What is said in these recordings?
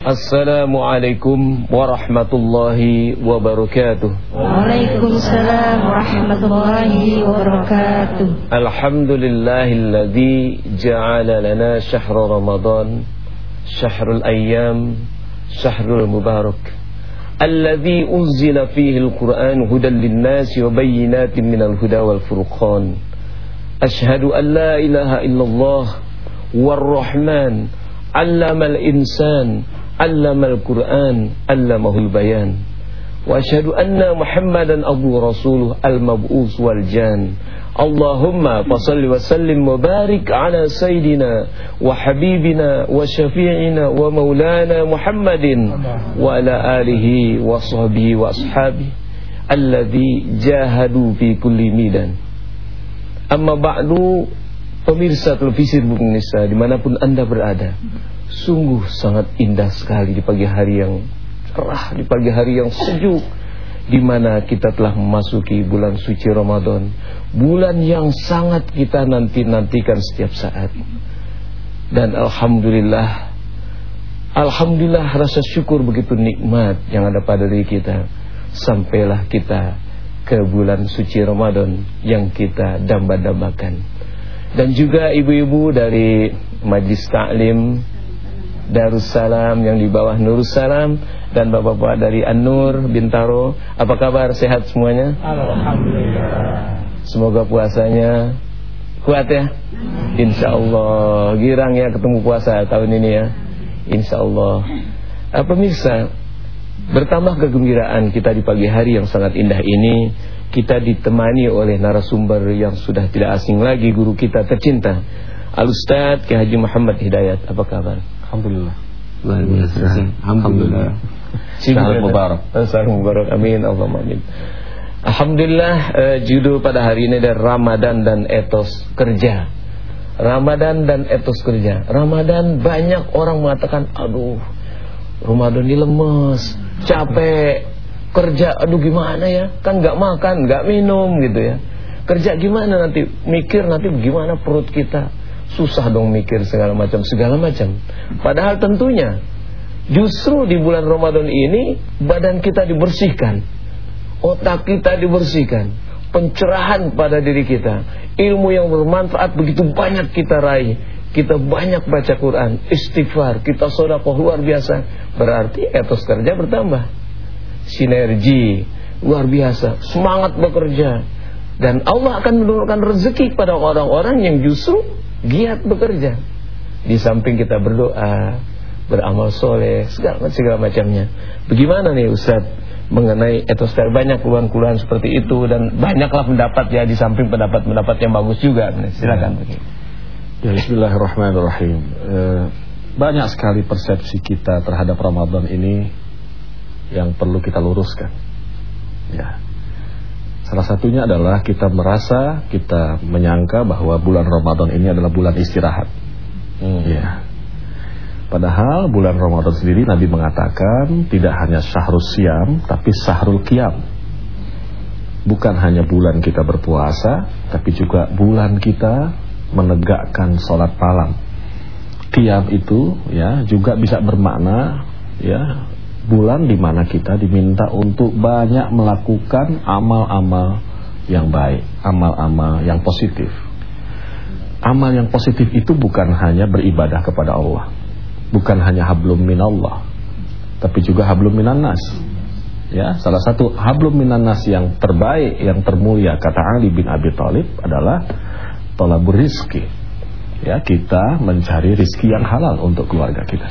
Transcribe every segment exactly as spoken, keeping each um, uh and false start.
Assalamualaikum warahmatullahi wabarakatuh. Waalaikumsalam warahmatullahi wabarakatuh. Alhamdulillahilladzi ja'ala lana syahra Ramadan syahrul ayyam syahrul mubarak alladzi unzila fihi al-Qur'an hudan lin-nasi wa bayyinatin minal huda wal furqan. Asyhadu an la ilaha illallah war-rahman 'allamal insan Allamal Qur'an Allamahul bayan. Wa asyhadu anna Muhammadan abduhu rasuluh al-mab'us wal jan. Allahumma fashalli wa sallim wa barik ala sayyidina wa habibina wa syafi'ina wa maulana Muhammadin wa ala alihi wa sahbihi wa ashabihi alladzi jahadu fi kulli midan. Amma ba'du, pemirsa televisi Republik Indonesia dimanapun Anda berada, sungguh sangat indah sekali di pagi hari yang cerah, di pagi hari yang sejuk, di mana kita telah memasuki bulan suci Ramadan, bulan yang sangat kita nanti-nantikan setiap saat. Dan Alhamdulillah, Alhamdulillah rasa syukur begitu nikmat yang ada pada diri kita. Sampailah kita ke bulan suci Ramadan yang kita damba-dambakan. Dan juga ibu-ibu dari Majlis Ta'lim Darussalam yang di bawah Nurussalam dan bapak-bapak dari An-Nur Bintaro, apa kabar? Sehat semuanya? Alhamdulillah. Semoga puasanya kuat ya. Insya Allah girang ya ketemu puasa tahun ini ya. Insya Allah. Nah, pemirsa, bertambah kegembiraan kita di pagi hari yang sangat indah ini. Kita ditemani oleh narasumber yang sudah tidak asing lagi, guru kita tercinta, Al-Ustadz Kiai Haji Muhammad Hidayat. Apa kabar? Alhamdulillah. Luar biasa. Alhamdulillah. Syahrul mubarak. Syahrul mubarak. Amin. Allahumma amin. Alhamdulillah, uh, judul pada hari ini adalah Ramadan dan etos kerja. Ramadan dan etos kerja. Ramadan banyak orang mengatakan, aduh, Ramadan ini lemes, capek, kerja, aduh gimana ya? Kan nggak makan, nggak minum gitu ya. Kerja gimana nanti? Mikir nanti gimana perut kita? Susah dong mikir segala macam, segala macam. Padahal tentunya justru di bulan Ramadan ini badan kita dibersihkan, otak kita dibersihkan, pencerahan pada diri kita, ilmu yang bermanfaat begitu banyak kita raih. Kita banyak baca Quran, istighfar, kita sedekah luar biasa. Berarti etos kerja bertambah, sinergi luar biasa, semangat bekerja. Dan Allah akan menurunkan rezeki pada orang-orang yang justru giat bekerja. Di samping kita berdoa, beramal soleh, segala, segala macamnya. Bagaimana nih Ustaz mengenai etos kerja? Banyak keluhan-keluhan seperti itu dan banyaklah pendapat ya, di samping pendapat-pendapat yang bagus juga. Silakan. Ya, bismillahirrahmanirrahim. eh, Banyak sekali persepsi kita terhadap Ramadan ini yang perlu kita luruskan. Ya, salah satunya adalah kita merasa, kita menyangka bahwa bulan Ramadan ini adalah bulan istirahat. Hmm. Ya. Padahal bulan Ramadan sendiri Nabi mengatakan tidak hanya syahrul siam, tapi syahrul qiyam. Bukan hanya bulan kita berpuasa, tapi juga bulan kita menegakkan sholat malam. Qiyam itu ya juga bisa bermakna ya bulan di mana kita diminta untuk banyak melakukan amal-amal yang baik, amal-amal yang positif. Amal yang positif itu bukan hanya beribadah kepada Allah, bukan hanya hablum minallah, tapi juga hablum minannas. Ya, salah satu hablum minannas yang terbaik, yang termulia kata Ali bin Abi Thalib adalah thalabur rizki. Ya, kita mencari rizki yang halal untuk keluarga kita.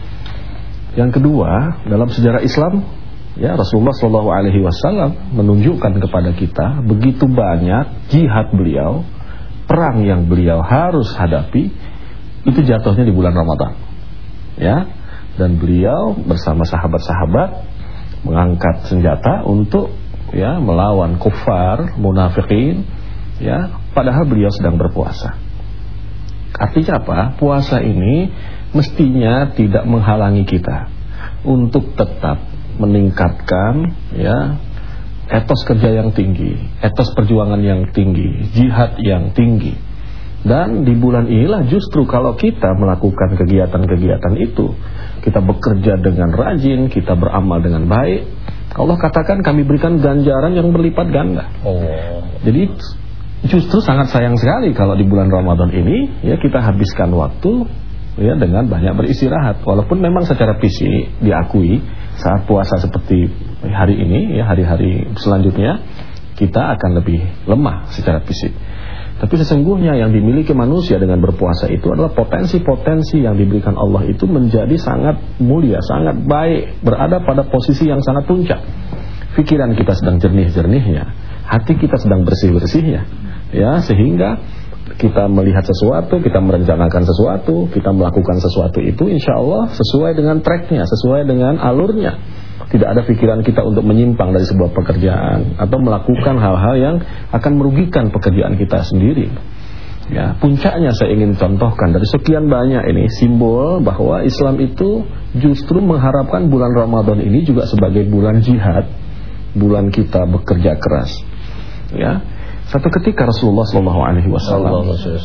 Yang kedua, dalam sejarah Islam, ya Rasulullah shallallahu alaihi wasallam menunjukkan kepada kita begitu banyak jihad beliau, perang yang beliau harus hadapi, itu jatuhnya di bulan Ramadan. Ya, dan beliau bersama sahabat-sahabat mengangkat senjata untuk ya melawan kufar, munafikin, ya, padahal beliau sedang berpuasa. Artinya apa? Puasa ini mestinya tidak menghalangi kita untuk tetap meningkatkan ya etos kerja yang tinggi, etos perjuangan yang tinggi, jihad yang tinggi. Dan di bulan inilah justru kalau kita melakukan kegiatan-kegiatan itu, kita bekerja dengan rajin, kita beramal dengan baik, Allah katakan kami berikan ganjaran yang berlipat ganda. Oh. Jadi justru sangat sayang sekali kalau di bulan Ramadan ini ya kita habiskan waktu ya dengan banyak beristirahat. Walaupun memang secara fisik diakui saat puasa seperti hari ini ya, hari-hari selanjutnya kita akan lebih lemah secara fisik. Tapi sesungguhnya yang dimiliki manusia dengan berpuasa itu adalah potensi-potensi yang diberikan Allah itu menjadi sangat mulia, sangat baik, berada pada posisi yang sangat puncak. Pikiran kita sedang jernih-jernihnya, hati kita sedang bersih-bersihnya, ya, sehingga kita melihat sesuatu, kita merencanakan sesuatu, kita melakukan sesuatu itu insya Allah sesuai dengan tracknya, sesuai dengan alurnya. Tidak ada pikiran kita untuk menyimpang dari sebuah pekerjaan atau melakukan hal-hal yang akan merugikan pekerjaan kita sendiri. Ya, puncaknya saya ingin contohkan dari sekian banyak ini simbol bahwa Islam itu justru mengharapkan bulan Ramadan ini juga sebagai bulan jihad, bulan kita bekerja keras. Ya, satu ketika Rasulullah shallallahu alaihi wasallam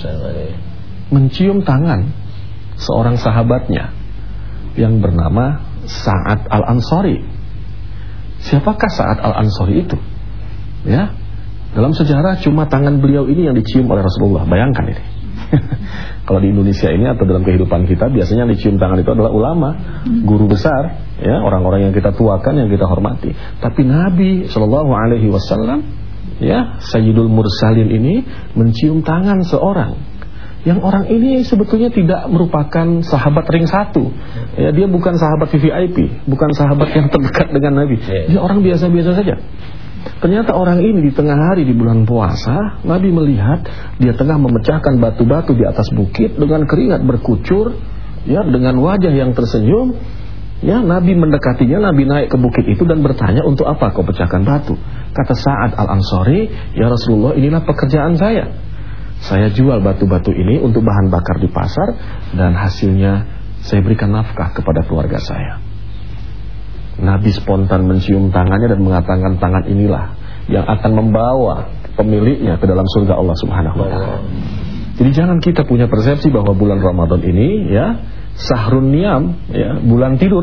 mencium tangan seorang sahabatnya yang bernama Sa'ad Al-Ansari. Siapakah Sa'ad Al-Ansari itu? Ya, dalam sejarah cuma tangan beliau ini yang dicium oleh Rasulullah. Bayangkan ini. Kalau di Indonesia ini atau dalam kehidupan kita biasanya dicium tangan itu adalah ulama, guru besar, ya, orang-orang yang kita tuakan, yang kita hormati. Tapi Nabi Shallallahu Alaihi Wasallam, ya, Sayyidul Mursalin ini mencium tangan seorang yang orang ini sebetulnya tidak merupakan sahabat ring satu. Ya, dia bukan sahabat V V I P, bukan sahabat yang terdekat dengan Nabi. Dia orang biasa-biasa saja. Ternyata orang ini di tengah hari di bulan puasa, Nabi melihat dia tengah memecahkan batu-batu di atas bukit dengan keringat berkucur, ya, dengan wajah yang tersenyum. Ya, Nabi mendekatinya, Nabi naik ke bukit itu dan bertanya, untuk apa kau pecahkan batu? Kata Sa'ad Al-Ansari, ya Rasulullah, inilah pekerjaan saya. Saya jual batu-batu ini untuk bahan bakar di pasar dan hasilnya saya berikan nafkah kepada keluarga saya. Nabi spontan mencium tangannya dan mengatakan tangan inilah yang akan membawa pemiliknya ke dalam surga Allah Subhanahu wa taala. Jadi jangan kita punya persepsi bahwa bulan Ramadan ini ya Sahrun Niam, ya, bulan tidur.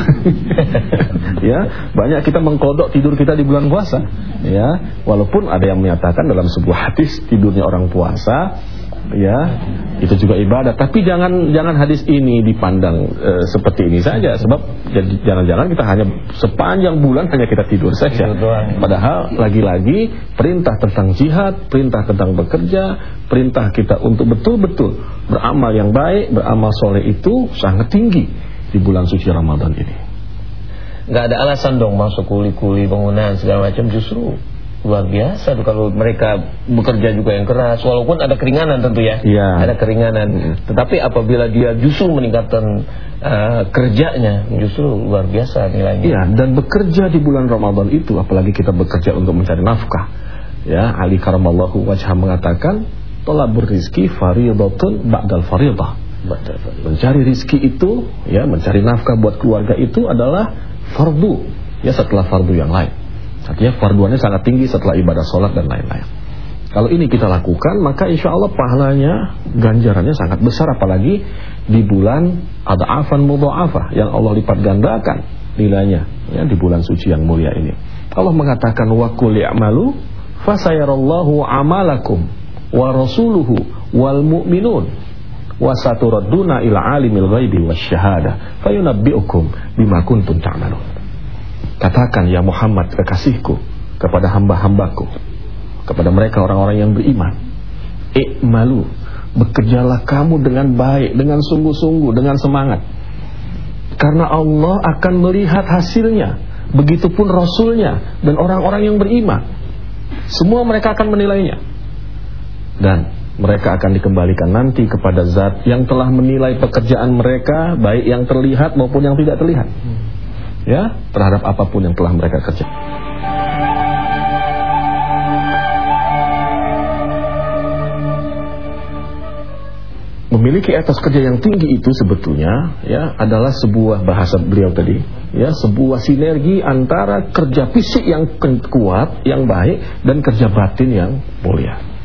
Ya, banyak kita mengkodok tidur kita di bulan puasa. Ya, walaupun ada yang menyatakan dalam sebuah hadis tidurnya orang puasa, ya, itu juga ibadah. Tapi jangan jangan hadis ini dipandang e, seperti ini saja, sebab jangan-jangan kita hanya sepanjang bulan hanya kita tidur saja. Padahal lagi-lagi perintah tentang jihad, perintah tentang bekerja, perintah kita untuk betul-betul beramal yang baik, beramal soleh itu sangat tinggi di bulan suci Ramadan ini. Nggak ada alasan dong masuk kuli-kuli bangunan segala macam, justru luar biasa tuh kalau mereka bekerja juga yang keras, walaupun ada keringanan tentu ya, ya. Ada keringanan. Hmm. Tetapi apabila dia justru meningkatkan uh, kerjanya, justru luar biasa nilainya. Iya, dan bekerja di bulan Ramadan itu, apalagi kita bekerja untuk mencari nafkah. Ya, Ali karamallahu wajhah mengatakan, thalabur rizki fariidatun ba'dal fariidah. Mencari rizki itu, ya, mencari nafkah buat keluarga itu adalah fardu, ya, setelah fardu yang lain. Artinya farduannya sangat tinggi setelah ibadah sholat dan lain-lain. Kalau ini kita lakukan, maka insya Allah pahalanya, ganjarannya sangat besar. Apalagi di bulan adha'afan mudha'afah, yang Allah lipat gandakan nilainya, ya, di bulan suci yang mulia ini. Allah mengatakan wa qul i'malu fasayarallahu amalakum wa rasuluhu wal mu'minun wa saturadduna ila alimil ghaibi wasyahadah fayunabbi'ukum bima kuntum ta'malun. Katakan ya Muhammad kekasihku kepada hamba-hambaku, kepada mereka orang-orang yang beriman, i'malu, bekerjalah kamu dengan baik, dengan sungguh-sungguh, dengan semangat, karena Allah akan melihat hasilnya. Begitupun Rasulnya dan orang-orang yang beriman, semua mereka akan menilainya, dan mereka akan dikembalikan nanti kepada Zat yang telah menilai pekerjaan mereka, baik yang terlihat maupun yang tidak terlihat, ya, terhadap apapun yang telah mereka kerjakan. Memiliki etos kerja yang tinggi itu sebetulnya, ya, adalah sebuah bahasa beliau tadi, ya, sebuah sinergi antara kerja fisik yang kuat, yang baik, dan kerja batin yang mulia.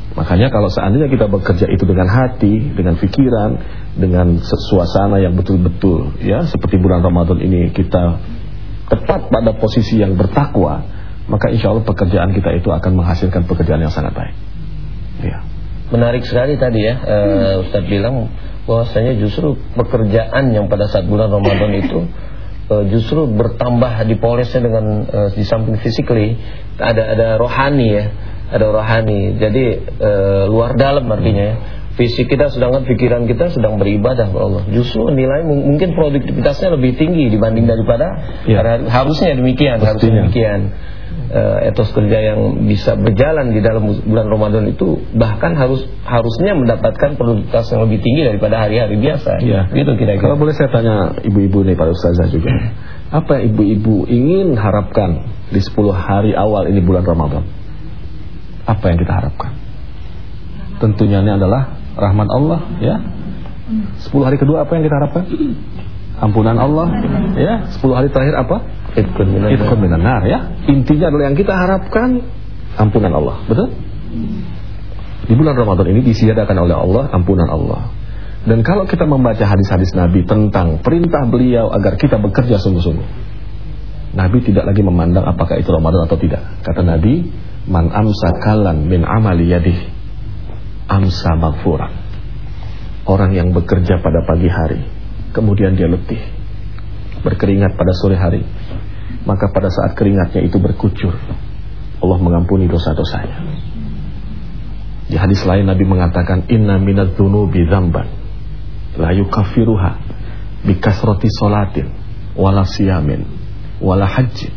Makanya kalau seandainya kita bekerja itu dengan hati, dengan pikiran, dengan suasana yang betul-betul, ya, seperti bulan Ramadan ini kita tepat pada posisi yang bertakwa, maka insya Allah pekerjaan kita itu akan menghasilkan pekerjaan yang sangat baik. Ya. Menarik sekali tadi ya, uh, Ustaz bilang bahwasanya justru pekerjaan yang pada saat bulan Ramadan itu uh, justru bertambah dipolesnya dengan uh, di samping physically ada ada rohani ya. Ada rohani, jadi e, luar dalam artinya ya. Fisik kita, sedangkan pikiran kita sedang beribadah kepada Allah. Justru nilai mungkin produktivitasnya lebih tinggi dibanding daripada ya. Harusnya demikian, Pastinya. harusnya demikian. E, etos kerja yang bisa berjalan di dalam bulan Ramadan itu bahkan harus harusnya mendapatkan produktivitas yang lebih tinggi daripada hari-hari biasa. Ya. Gitu kira-kira. Kalau boleh saya tanya ibu-ibu nih, para ustazah juga, apa yang ibu-ibu ingin harapkan di sepuluh hari awal ini bulan Ramadan? Apa yang kita harapkan? Tentunya ini adalah rahmat Allah, ya. Sepuluh hari kedua apa yang kita harapkan? Ampunan Allah, ya. Sepuluh hari terakhir apa? Itqun minan nar, ya. Intinya adalah yang kita harapkan ampunan Allah, betul? Di bulan Ramadan ini disiadakan oleh Allah ampunan Allah. Dan kalau kita membaca hadis-hadis Nabi tentang perintah beliau agar kita bekerja sungguh-sungguh, Nabi tidak lagi memandang apakah itu Ramadan atau tidak. Kata Nabi, man amsa kalan min amali yadih amsa maghfuran. Orang yang bekerja pada pagi hari, kemudian dia letih, berkeringat pada sore hari, maka pada saat keringatnya itu berkucur, Allah mengampuni dosa-dosanya. Di hadis lain Nabi mengatakan, inna minadz dzunubi dzamban la yukaffiruha bi kasrati sholatin wala siyamin wala hajjin.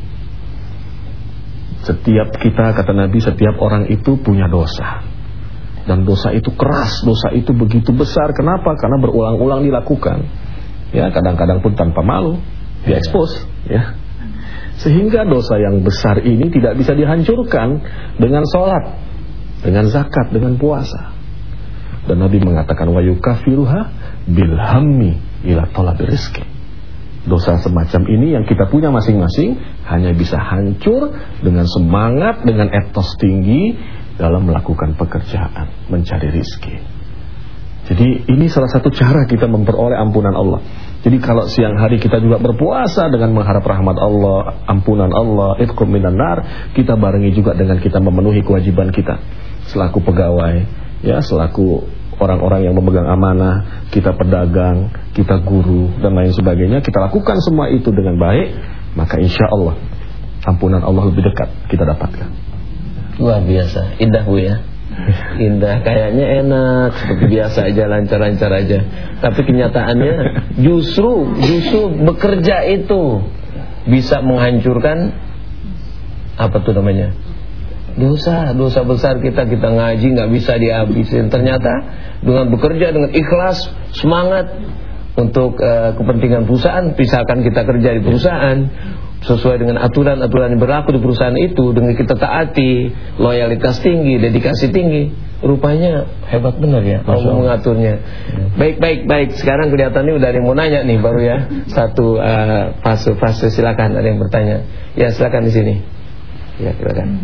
Setiap kita, kata Nabi, setiap orang itu punya dosa. Dan dosa itu keras, dosa itu begitu besar. Kenapa? Karena berulang-ulang dilakukan. Ya, kadang-kadang pun tanpa malu diekspos, ya. Sehingga dosa yang besar ini tidak bisa dihancurkan dengan sholat, dengan zakat, dengan puasa. Dan Nabi mengatakan, wa yukafiruha bil hammi ila talabil rizki. Dosa semacam ini yang kita punya masing-masing hanya bisa hancur dengan semangat, dengan etos tinggi dalam melakukan pekerjaan, mencari rizki. Jadi ini salah satu cara kita memperoleh ampunan Allah. Jadi kalau siang hari kita juga berpuasa dengan mengharap rahmat Allah, ampunan Allah, itqum minan nar, kita barengi juga dengan kita memenuhi kewajiban kita selaku pegawai, ya, selaku orang-orang yang memegang amanah, kita pedagang, kita guru dan lain sebagainya. Kita lakukan semua itu dengan baik, maka insya Allah ampunan Allah lebih dekat kita dapatkan. Luar biasa, indah Bu ya. Indah, kayaknya enak, seperti biasa aja, lancar-lancar aja. Tapi kenyataannya justru justru bekerja itu bisa menghancurkan apa tuh namanya? Dosa, dosa besar kita, kita ngaji nggak bisa dihabisin. Ternyata dengan bekerja dengan ikhlas, semangat untuk uh, kepentingan perusahaan, misalkan kita kerja di perusahaan sesuai dengan aturan-aturan yang berlaku di perusahaan itu, dengan kita taati, loyalitas tinggi, dedikasi tinggi, rupanya hebat benar ya Allah mengaturnya. Baik, baik, baik. Sekarang kelihatannya udah ada yang mau nanya nih baru ya. Satu uh, fase, fase silakan ada yang bertanya. Ya silakan di sini. Ya silakan.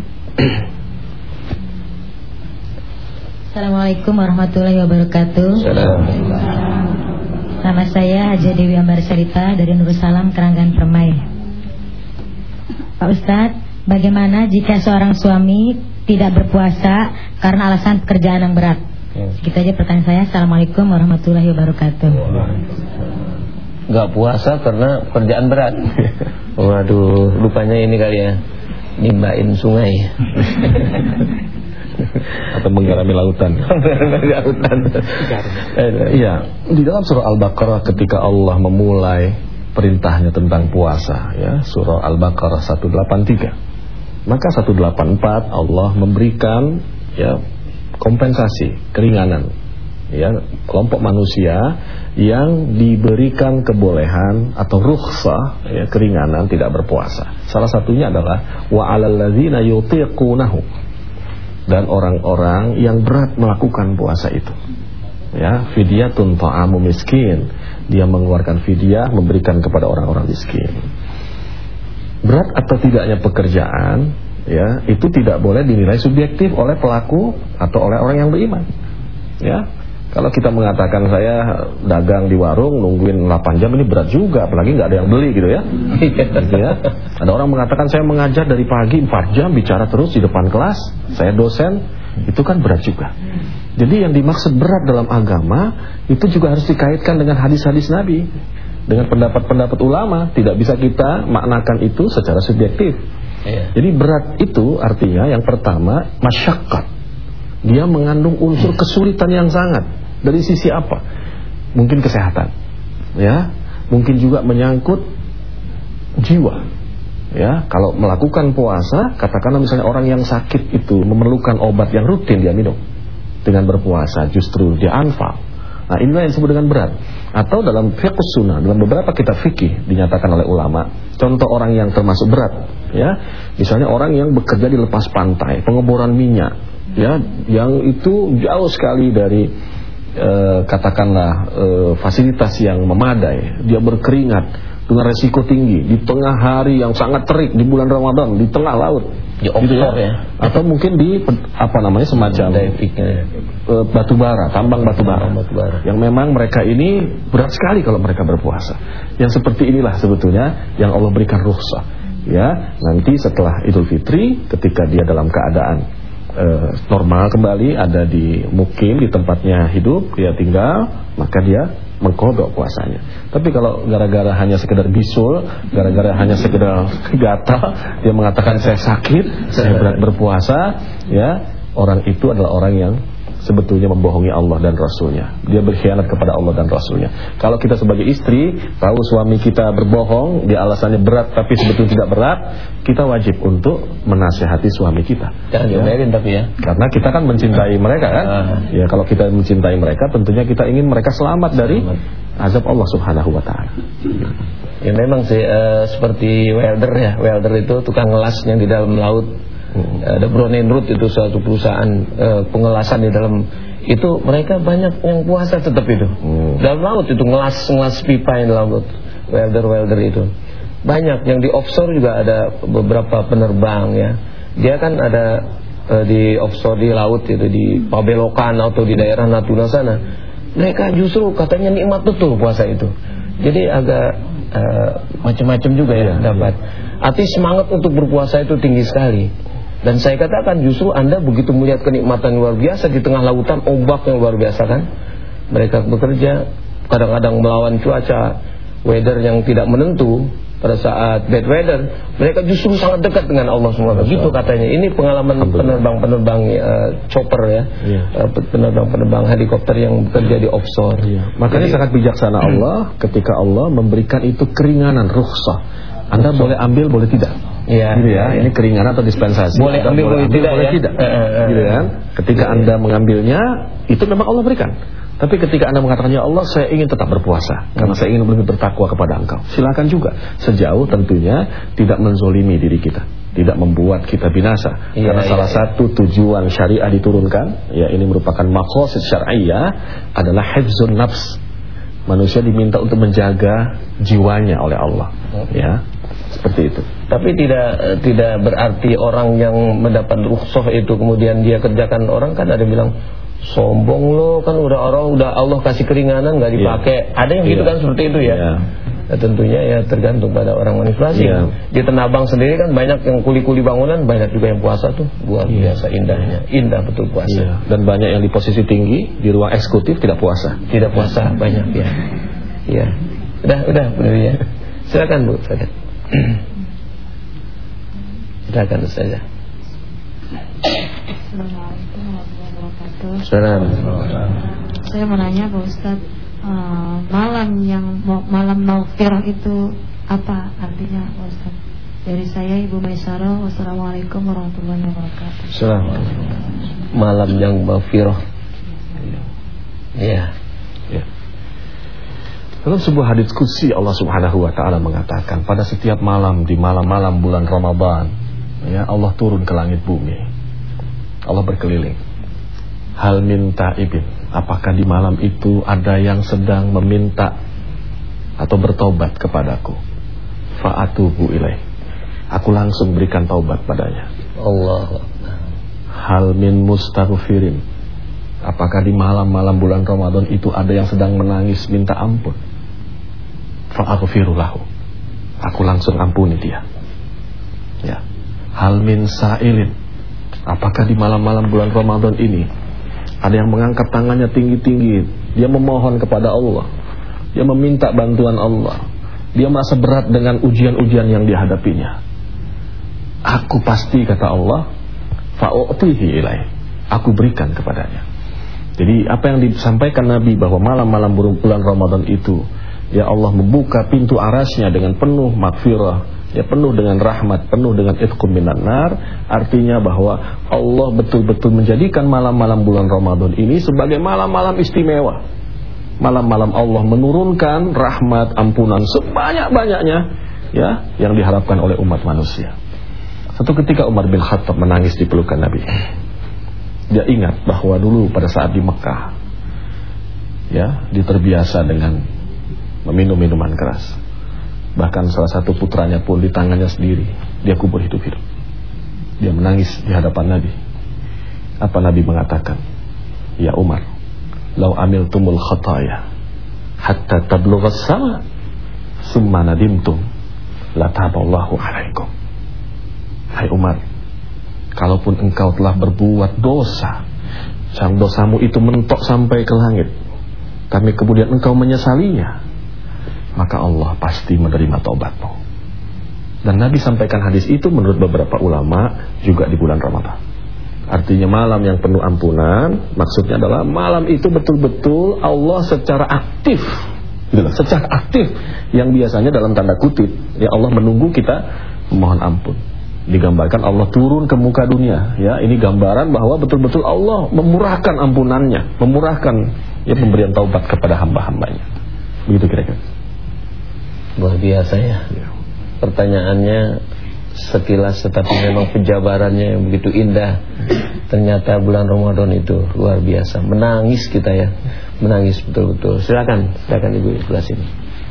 Assalamualaikum warahmatullahi wabarakatuh. Assalamualaikum. Nama saya Haja Dewi Ambar Sarita dari Nursalam, Keranggan Permai. Pak Ustadz, bagaimana jika seorang suami tidak berpuasa karena alasan pekerjaan yang berat? Segitu aja pertanyaan saya. Assalamualaikum warahmatullahi wabarakatuh. Gak puasa karena pekerjaan berat. Waduh, lupanya ini kali ya, nimbain sungai atau menggarami lautan. lautan. Iya, di dalam surah Al-Baqarah ketika Allah memulai perintahnya tentang puasa, ya, surah Al-Baqarah seratus delapan puluh tiga, maka seratus delapan puluh empat Allah memberikan, ya, kompensasi, keringanan, ya, kelompok manusia yang diberikan kebolehan atau rukhsah, ya, keringanan tidak berpuasa. Salah satunya adalah wa 'alal ladzina yutiqunahu, dan orang-orang yang berat melakukan puasa itu, ya, fidyatun ta'amu miskin, dia mengeluarkan fidyah, memberikan kepada orang-orang miskin. Berat atau tidaknya pekerjaan, ya, itu tidak boleh dinilai subjektif oleh pelaku atau oleh orang yang beriman. Ya, kalau kita mengatakan saya dagang di warung nungguin delapan jam, ini berat juga, apalagi nggak ada yang beli gitu ya. Gitu ya. Ada orang mengatakan saya mengajar dari pagi empat jam bicara terus di depan kelas, saya dosen, itu kan berat juga. Jadi yang dimaksud berat dalam agama itu juga harus dikaitkan dengan hadis-hadis Nabi, dengan pendapat-pendapat ulama. Tidak bisa kita maknakan itu secara subjektif. Iya. Jadi berat itu artinya yang pertama masyaqqat. Dia mengandung unsur kesulitan yang sangat. Dari sisi apa? Mungkin kesehatan, ya, mungkin juga menyangkut jiwa. Ya, kalau melakukan puasa, katakanlah misalnya orang yang sakit itu memerlukan obat yang rutin dia minum. Dengan berpuasa justru dia anfal. Nah, inilah yang disebut dengan berat. Atau dalam fiqh sunnah, dalam beberapa kitab fikih dinyatakan oleh ulama, contoh orang yang termasuk berat, ya, misalnya orang yang bekerja di lepas pantai, pengeboran minyak, ya, yang itu jauh sekali dari e, katakanlah e, fasilitas yang memadai, dia berkeringat dengan resiko tinggi di tengah hari yang sangat terik di bulan Ramadan di tengah laut, di offshore, gitu ya? Ya, atau mungkin di apa namanya semacam e, batu bara, tambang batu bara, batu bara, yang memang mereka ini berat sekali kalau mereka berpuasa. Yang seperti inilah sebetulnya yang Allah berikan rukhsah, ya, nanti setelah Idul Fitri ketika dia dalam keadaan e, normal kembali, ada di mukim di tempatnya hidup, dia tinggal, maka dia mengkodok puasanya. Tapi kalau gara-gara hanya sekedar bisul, gara-gara hanya sekedar gatal, dia mengatakan saya sakit, saya berat berpuasa, ya, orang itu adalah orang yang sebetulnya membohongi Allah dan Rasulnya. Dia berkhianat kepada Allah dan Rasulnya. Kalau kita sebagai istri tahu suami kita berbohong, dia alasannya berat tapi sebetulnya tidak berat, kita wajib untuk menasihati suami kita. Jangan diomelin, ya, tapi ya, karena kita kan mencintai mereka kan. Ya, kalau kita mencintai mereka, tentunya kita ingin mereka selamat dari azab Allah Subhanahu wa taala. Ya memang sih uh, seperti welder ya, welder itu tukang ngelas yang di dalam laut. Hmm. Ada Brownenroot itu suatu perusahaan uh, pengelasan di dalam itu, mereka banyak yang puasa tetap itu. Hmm. Dalam laut itu ngelas ngelas pipa yang dalam laut, welder welder itu banyak. Yang di offshore juga ada beberapa penerbang ya. Dia kan ada uh, di offshore di laut itu di Pabelokan atau di daerah Natuna sana. Mereka justru katanya nikmat betul puasa itu. Jadi agak uh, macam-macam juga ya, ya dapat. Arti semangat untuk berpuasa itu tinggi sekali. Dan saya katakan justru Anda begitu melihat kenikmatan luar biasa di tengah lautan, ombak yang luar biasa kan. Mereka bekerja kadang-kadang melawan cuaca, weather yang tidak menentu. Pada saat bad weather, mereka justru sangat dekat dengan Allah Subhanahu wa taala. Begitu katanya. Ini pengalaman penerbang-penerbang uh, chopper ya, ya. Uh, penerbang-penerbang helikopter yang bekerja di offshore. Ya. Makanya Jadi, sangat bijaksana Allah ketika Allah memberikan itu keringanan, rukhsah. Anda rukhsah. Boleh ambil, boleh tidak. Ya, gitu ya. Ini keringanan atau dispensasi. Boleh ambil, boleh, boleh tidak, boleh ya? tidak. Uh, uh, gitu kan? Ketika ya, Anda ya. mengambilnya, itu memang Allah berikan. Tapi ketika Anda mengatakan, ya Allah, saya ingin tetap berpuasa karena saya ingin lebih bertakwa kepada Engkau, silakan juga, sejauh tentunya tidak menzolimi diri kita, tidak membuat kita binasa. Ya, karena ya, salah ya. satu tujuan syariah diturunkan, ya, ini merupakan maqasid syar'iyyah, adalah hifzun nafs. Manusia diminta untuk menjaga jiwanya oleh Allah, ya, seperti itu. Tapi tidak tidak berarti orang yang mendapat rukhsah itu kemudian dia kerjakan. Orang kan ada bilang, sombong lo, kan udah orang udah Allah kasih keringanan nggak dipakai. Yeah. Ada yang gitu yeah. kan seperti itu ya. Yeah. Nah, tentunya ya tergantung pada orang manipulasi. Yeah. Di Tanah Abang sendiri kan banyak yang kuli-kuli bangunan, banyak juga yang puasa tuh, luar yeah. biasa indahnya, indah betul puasa. Yeah. Dan banyak yang di posisi tinggi di ruang eksekutif tidak puasa. Tidak puasa banyak ya. Iya. Udah udah benar ya. Silakan Bu, silakan. Silakan saja. Assalamualaikum warahmatullahi wabarakatuh. Assalamualaikum. Saya mau nanya Pak Ustadz, uh, malam yang malam maghfirah itu apa artinya Pak Ustadz? Dari saya Ibu Maisarah. Wassalamualaikum warahmatullahi wabarakatuh. Assalamualaikum. Malam yang maghfirah. Iya. Ya. Dalam sebuah hadits qudsi Allah Subhanahu wa taala mengatakan, pada setiap malam di malam-malam bulan Ramadan, ya, Allah turun ke langit bumi. Allah berkeliling. Hal minta ibin, apakah di malam itu ada yang sedang meminta atau bertobat kepadaku? Fa'atubu ilaih, aku langsung berikan taubat padanya. Allah. Hal min mustaghfirin. Apakah di malam-malam bulan Ramadan itu ada yang sedang menangis minta ampun? Fa'aghfiru lahu. Aku langsung ampuni dia. Ya. Hal min sa'ilin. Apakah di malam-malam bulan Ramadan ini ada yang mengangkat tangannya tinggi-tinggi, dia memohon kepada Allah, dia meminta bantuan Allah, dia merasa berat dengan ujian-ujian yang dihadapinya? Aku pasti, kata Allah, fa'u'tihi ilaih, aku berikan kepadanya. Jadi apa yang disampaikan Nabi bahwa malam-malam bulan Ramadan itu, ya Allah membuka pintu arasnya dengan penuh maghfirah, ya penuh dengan rahmat, penuh dengan itqum minan nar. Artinya bahwa Allah betul-betul menjadikan malam-malam bulan Ramadan ini sebagai malam-malam istimewa. Malam-malam Allah menurunkan rahmat, ampunan sebanyak-banyaknya, ya, yang diharapkan oleh umat manusia. Satu ketika Umar bin Khattab menangis di pelukan Nabi. Dia ingat bahwa dulu pada saat di Mekah, ya, dia terbiasa dengan meminum minuman keras. Bahkan salah satu putranya pun di tangannya sendiri dia kubur hidup-hidup. Dia menangis di hadapan Nabi. Apa Nabi mengatakan? Ya Umar, lau amiltumul khataya hatta tablughas sama summa nadimtum lataballahu alaikum. Hai Umar, kalaupun engkau telah berbuat dosa, sang dosamu itu mentok sampai ke langit, tapi kemudian engkau menyesalinya, maka Allah pasti menerima taubatmu. Dan Nabi sampaikan hadis itu menurut beberapa ulama juga di bulan Ramadan. Artinya malam yang penuh ampunan, maksudnya adalah malam itu betul-betul Allah secara aktif, secara aktif, yang biasanya dalam tanda kutip, ya Allah menunggu kita memohon ampun. Digambarkan Allah turun ke muka dunia, ya, ini gambaran bahwa betul-betul Allah memurahkan ampunannya, memurahkan, ya, pemberian taubat kepada hamba-hambanya. Begitu kira-kira. Luar biasa ya. Pertanyaannya sekilas, tetapi memang penjabarannya yang begitu indah. Ternyata bulan Ramadan itu luar biasa. Menangis kita ya, menangis betul-betul. Silakan, silakan Ibu sebelah sini.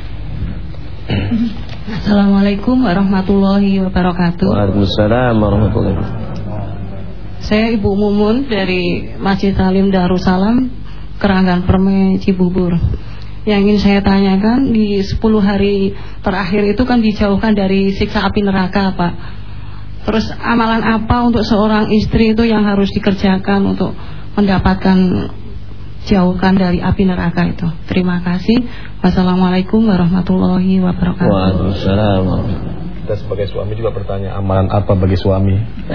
Assalamualaikum warahmatullahi wabarakatuh. Waalaikumsalam warahmatullahi wabarakatuh. Saya Ibu Mumun dari Masjid Salim Darussalam, Keranggan Permai, Cibubur. Yang ingin saya tanyakan, di sepuluh hari terakhir itu kan dijauhkan dari siksa api neraka, Pak. Terus amalan apa untuk seorang istri itu yang harus dikerjakan untuk mendapatkan jauhkan dari api neraka itu? Terima kasih. Wassalamualaikum warahmatullahi wabarakatuh. Waalaikumsalam. Kita sebagai suami juga bertanya, amalan apa bagi suami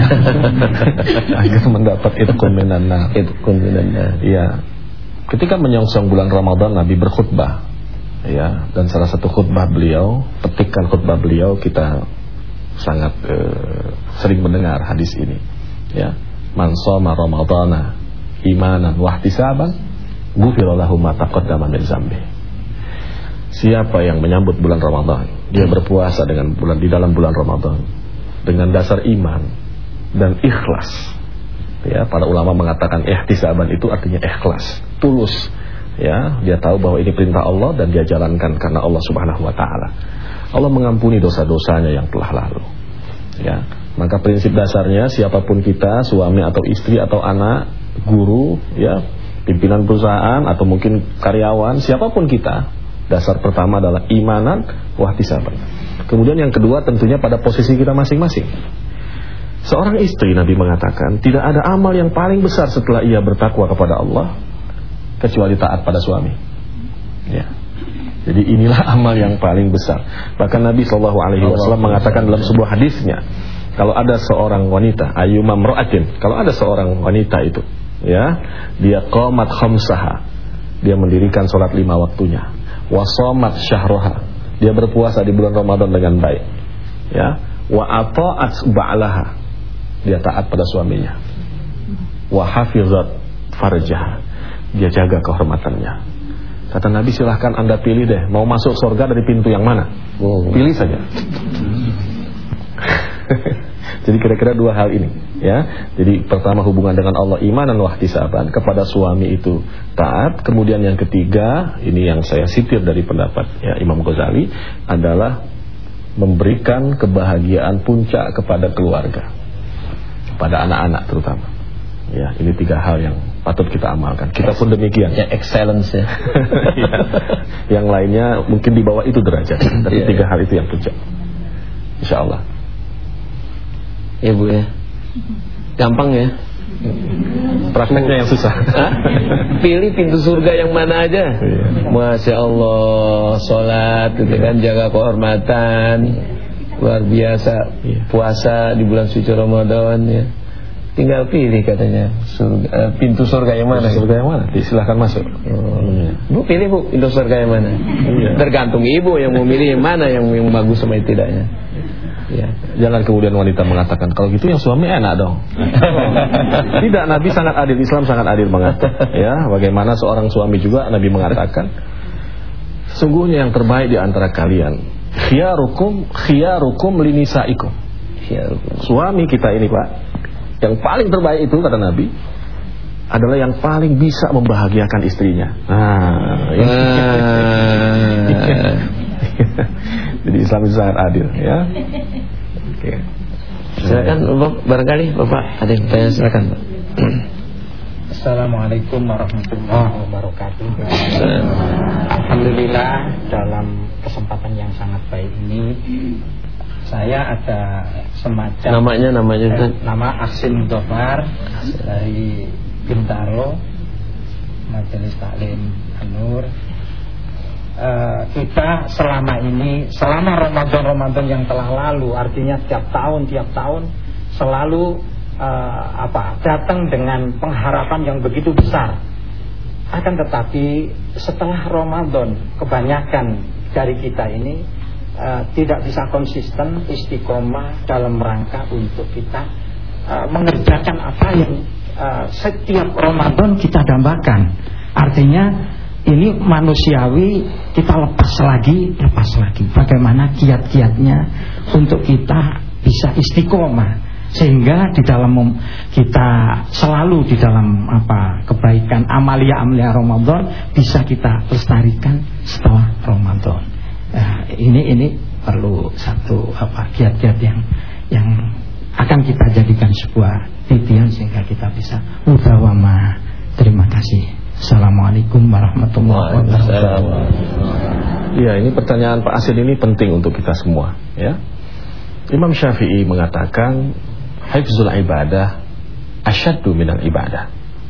agar mendapat itqum minan nar? Itqum minan nar. Iya. Ketika menyongsong bulan Ramadan, Nabi berkhutbah, ya, dan salah satu khutbah beliau, petikan khutbah beliau, kita sangat eh, sering mendengar hadis ini, ya. Man shoma ramadhana imanan wa ihtisaban ghufira lahu ma taqaddama min dzambi. Siapa yang menyambut bulan Ramadan, dia berpuasa dengan bulan di dalam bulan Ramadan dengan dasar iman dan ikhlas. Ya, para ulama mengatakan ihtisaban itu artinya ikhlas, tulus. Ya, dia tahu bahwa ini perintah Allah dan dia jalankan karena Allah Subhanahu wa taala. Allah mengampuni dosa-dosanya yang telah lalu. Ya, maka prinsip dasarnya siapapun kita, suami atau istri atau anak, guru, ya, pimpinan perusahaan atau mungkin karyawan, siapapun kita, dasar pertama adalah imanan wa ihtisaban. Kemudian yang kedua tentunya pada posisi kita masing-masing. Seorang istri, Nabi mengatakan, tidak ada amal yang paling besar setelah ia bertakwa kepada Allah kecuali taat pada suami. Ya. Jadi inilah amal yang paling besar. Bahkan Nabi shallallahu alaihi wasallam mengatakan dalam sebuah hadisnya, kalau ada seorang wanita, ayyuma mra'atin, kalau ada seorang wanita itu, ya, dia qamat khamsaha, dia mendirikan sholat lima waktunya, wa shamat syahraha, dia berpuasa di bulan Ramadan dengan baik, ya, wa ata'at ba'laha, dia taat pada suaminya, wa hafizat farjaha, dia jaga kehormatannya. Kata Nabi, silahkan anda pilih deh, mau masuk surga dari pintu yang mana, oh. Pilih saja. Jadi kira-kira dua hal ini, ya. Jadi pertama hubungan dengan Allah, imanan wa ihtisaban, kepada suami itu taat. Kemudian yang ketiga, ini yang saya sitir dari pendapat, ya, Imam Ghazali, adalah memberikan kebahagiaan puncak kepada keluarga. pada anak-anak terutama. Ya, ini tiga hal yang patut kita amalkan. Kita pun demikian. Ya, excellence ya. Ya. Yang lainnya mungkin di bawah itu derajat, tapi ya, tiga ya. hal itu yang puncak. Insyaallah. Ya Bu ya. Gampang ya. Prakteknya yang susah. Hah? Pilih pintu surga yang mana aja. Iya. Masya Allah, sholat, gitu kan, jaga kehormatan, luar biasa. Iya. Puasa di bulan suci Ramadan ya. Tinggal pilih katanya surga, uh, pintu surga yang mana? Surga yang mana? Silahkan masuk. Oh. Iya. Bu pilih Bu, pintu surga yang mana? Iya. Tergantung ibu yang mau milih yang mana yang, yang bagus sama yang tidaknya. Ya. Jangan kemudian wanita mengatakan kalau gitu yang suami enak dong. Tidak, Nabi sangat adil, Islam sangat adil mengatur. Ya, bagaimana seorang suami juga Nabi mengatakan, sungguhnya yang terbaik di antara kalian khiyarukum khiyarukum linisaikum. Khiyarukum. Suami kita ini Pak, yang paling terbaik itu kata Nabi adalah yang paling bisa membahagiakan istrinya. Nah, ini. Jadi Islam itu sangat adil ya. Oke. Silakan Bapak, barangkali Bapak ada yang tanya, silakan Pak. Assalamualaikum warahmatullahi wabarakatuh. Alhamdulillah, dalam kesempatan yang sangat baik ini saya ada semacam namanya namanya eh, nama Aksin Mudofar dari Bintaro, Majelis Taklim An-Nur. Uh, kita selama ini, selama Ramadan-Ramadan yang telah lalu, artinya tiap tahun tiap tahun selalu uh, apa datang dengan pengharapan yang begitu besar. Akan tetapi setelah Ramadan kebanyakan dari kita ini uh, tidak bisa konsisten istiqomah dalam rangka untuk kita uh, mengerjakan apa yang uh, setiap Ramadan kita dambakan. Artinya ini manusiawi, kita lepas lagi, lepas lagi. Bagaimana kiat-kiatnya untuk kita bisa istiqomah, sehingga di dalam kita selalu di dalam apa kebaikan amalia-amalia Ramadan bisa kita lestarikan setelah Ramadan. Nah, ini ini perlu satu apa kiat-kiat yang yang akan kita jadikan sebuah titian sehingga kita bisa mudawamah. Terima kasih. Assalamualaikum warahmatullahi wabarakatuh. Ya, ini pertanyaan Pak Asin ini penting untuk kita semua ya. Imam Syafi'i mengatakan hifzul ibadah asyaddu minal ibadah.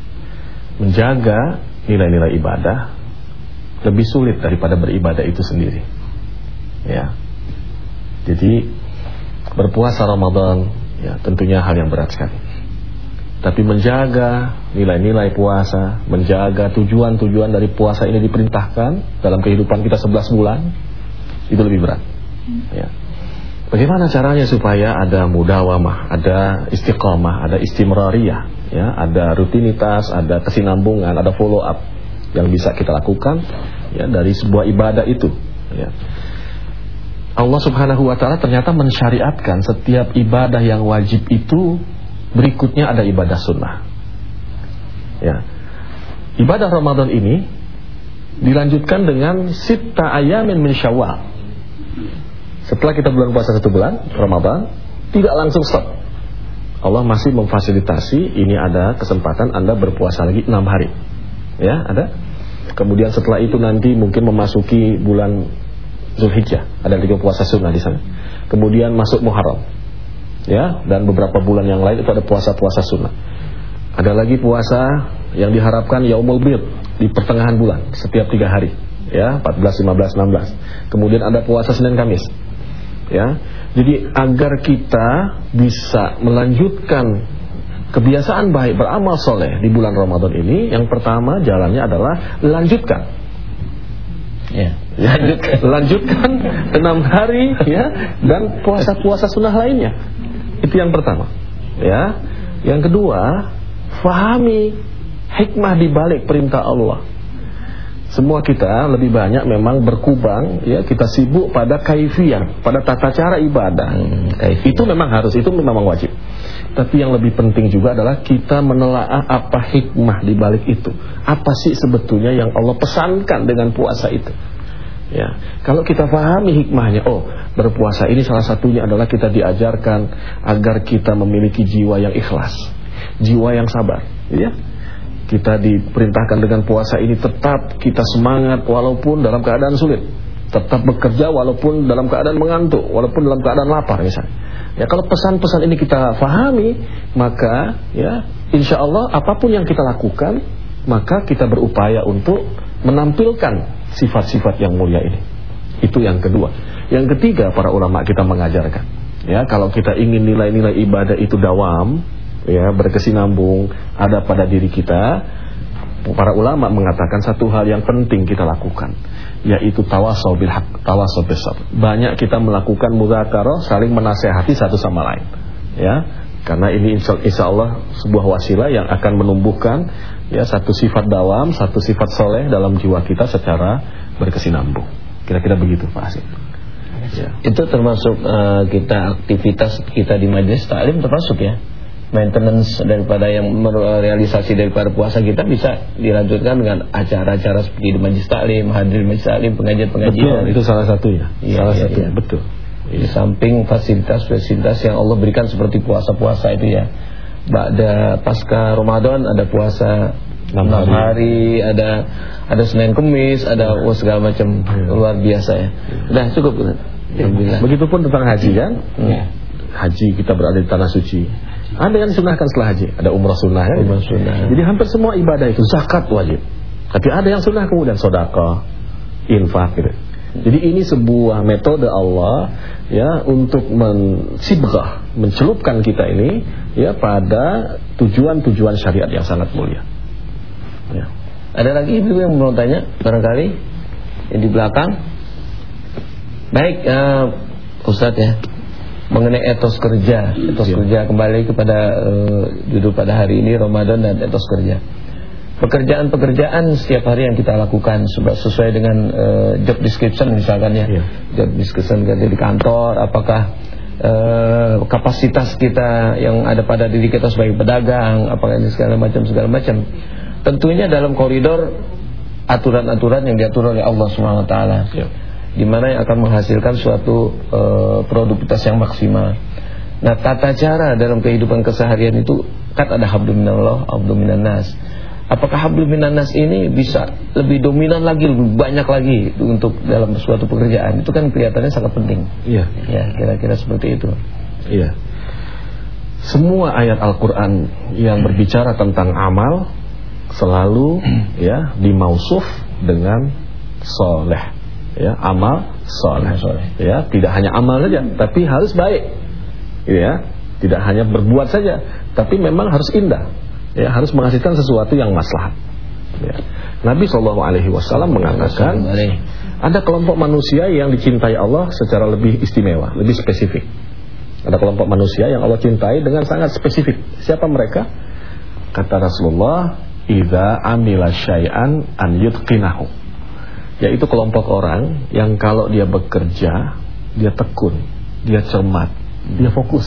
Menjaga nilai-nilai ibadah lebih sulit daripada beribadah itu sendiri. Ya. Jadi berpuasa Ramadan ya tentunya hal yang berat sekali. Tapi menjaga nilai-nilai puasa, menjaga tujuan-tujuan dari puasa ini diperintahkan dalam kehidupan kita sebelas bulan, itu lebih berat ya. Bagaimana caranya supaya ada mudawamah, ada istiqamah, ada istimrariyah ya, ada rutinitas, ada kesinambungan, ada follow up yang bisa kita lakukan ya dari sebuah ibadah itu ya. Allah Subhanahu wa taala ternyata mensyariatkan setiap ibadah yang wajib itu berikutnya ada ibadah sunnah ya. Ibadah Ramadan ini dilanjutkan dengan sitta ayamin min Syawal. Setelah kita bulan puasa satu bulan Ramadan, tidak langsung stop. Allah masih memfasilitasi, ini ada kesempatan Anda berpuasa lagi enam hari ya, ada. Kemudian setelah itu nanti mungkin memasuki bulan Zulhijjah, ada tiga puasa sunnah di sana. Kemudian masuk Muharram ya, dan beberapa bulan yang lain itu ada puasa-puasa sunnah. Ada lagi puasa yang diharapkan Yaumul Bid di pertengahan bulan setiap tiga hari ya, empat belas, lima belas, enam belas. Kemudian ada puasa Senin Kamis ya. Jadi agar kita bisa melanjutkan kebiasaan baik beramal soleh di bulan Ramadan ini, yang pertama jalannya adalah lanjutkan ya. Lanjutkan, lanjutkan enam hari ya, dan puasa-puasa sunnah lainnya. Itu yang pertama ya. Yang kedua, fahami hikmah di balik perintah Allah. Semua kita lebih banyak memang berkubang ya, kita sibuk pada kaifiyah, pada tata cara ibadah. hmm, Itu memang harus, itu memang wajib. Tapi yang lebih penting juga adalah kita menelaah apa hikmah di balik itu. Apa sih sebetulnya yang Allah pesankan dengan puasa itu ya. Kalau kita pahami hikmahnya, oh Berpuasa ini salah satunya adalah kita diajarkan agar kita memiliki jiwa yang ikhlas, jiwa yang sabar, ya. Kita diperintahkan dengan puasa ini tetap kita semangat walaupun dalam keadaan sulit, tetap bekerja walaupun dalam keadaan mengantuk, walaupun dalam keadaan lapar misalnya. Ya, kalau pesan-pesan ini kita fahami, maka ya insya Allah apapun yang kita lakukan, maka kita berupaya untuk menampilkan sifat-sifat yang mulia ini. Itu yang kedua. Yang ketiga, para ulama kita mengajarkan, ya, kalau kita ingin nilai-nilai ibadah itu dawam, ya, berkesinambung ada pada diri kita, para ulama mengatakan satu hal yang penting kita lakukan, yaitu tawasau bil haq, tawasau bis sabr. Banyak kita melakukan mudzakarah, saling menasehati satu sama lain, ya, karena ini insya, insya Allah sebuah wasilah yang akan menumbuhkan, ya, satu sifat dawam, satu sifat soleh dalam jiwa kita secara berkesinambung. Kira-kira begitu Pak Asyik. Ya. Itu termasuk uh, kita aktivitas kita di majelis taklim termasuk, ya, maintenance daripada yang realisasi daripada puasa kita bisa dilanjutkan dengan acara-acara seperti di majelis taklim, hadir majelis taklim, pengajian-pengajian. Betul, itu salah satunya. Ya, salah ya, satunya, ya. Betul. Di samping fasilitas-fasilitas yang Allah berikan seperti puasa-puasa itu, ya. Ba'da pasca Ramadan ada puasa enam hari. hari, ada ada Senin Kemis, ada oh, segala macam, ya. Luar biasa, ya. Udah cukup. Ya. Begitupun tentang haji, kan? Ya. Haji kita berada di tanah suci. Ada yang disunahkan setelah haji, ada umrah sunnah, ya. Umrah sunnah. Jadi hampir semua ibadah itu zakat wajib. Tapi ada yang sunnah kemudian sedekah, infak, gitu. Jadi ini sebuah metode Allah, ya, untuk mensibghah, mencelupkan kita ini, ya, pada tujuan-tujuan syariat yang sangat mulia. Ya. Ada lagi ibu yang mau tanya barangkali yang di belakang? Baik, uh, Ustadz, ya, mengenai etos kerja, etos ya. kerja kembali kepada uh, judul pada hari ini, Ramadan dan etos kerja. Pekerjaan-pekerjaan setiap hari yang kita lakukan sesuai dengan uh, job description misalkan, ya, ya. Job description kerja di kantor, apakah uh, kapasitas kita yang ada pada diri kita sebagai pedagang, apakah ini segala macam segala macam. Tentunya dalam koridor aturan-aturan yang diatur oleh Allah Subhanahu wa taala. Ya. Di mana yang akan menghasilkan suatu uh, produktivitas yang maksimal. Nah, tata cara dalam kehidupan keseharian itu kan ada hablum minallah, hablum minannas. Apakah hablum minannas ini bisa lebih dominan lagi, lebih banyak lagi untuk dalam suatu pekerjaan? Itu kan kelihatannya sangat penting. Iya. Ya, kira-kira seperti itu. Iya. Semua ayat Al-Qur'an yang berbicara tentang amal selalu ya dimausuf dengan soleh. Ya, amal soleh, ya, tidak hanya amal saja, tapi harus baik, ya, tidak hanya berbuat saja, tapi memang harus indah, ya, harus menghasilkan sesuatu yang maslahat. Ya. Nabi Shallallahu Alaihi Wasallam mengatakan ada kelompok manusia yang dicintai Allah secara lebih istimewa, lebih spesifik. Ada kelompok manusia yang Allah cintai dengan sangat spesifik. Siapa mereka? Kata Rasulullah, "Idza amila syai'an an yutqinahu." Yaitu kelompok orang yang kalau dia bekerja, dia tekun, dia cermat, dia fokus.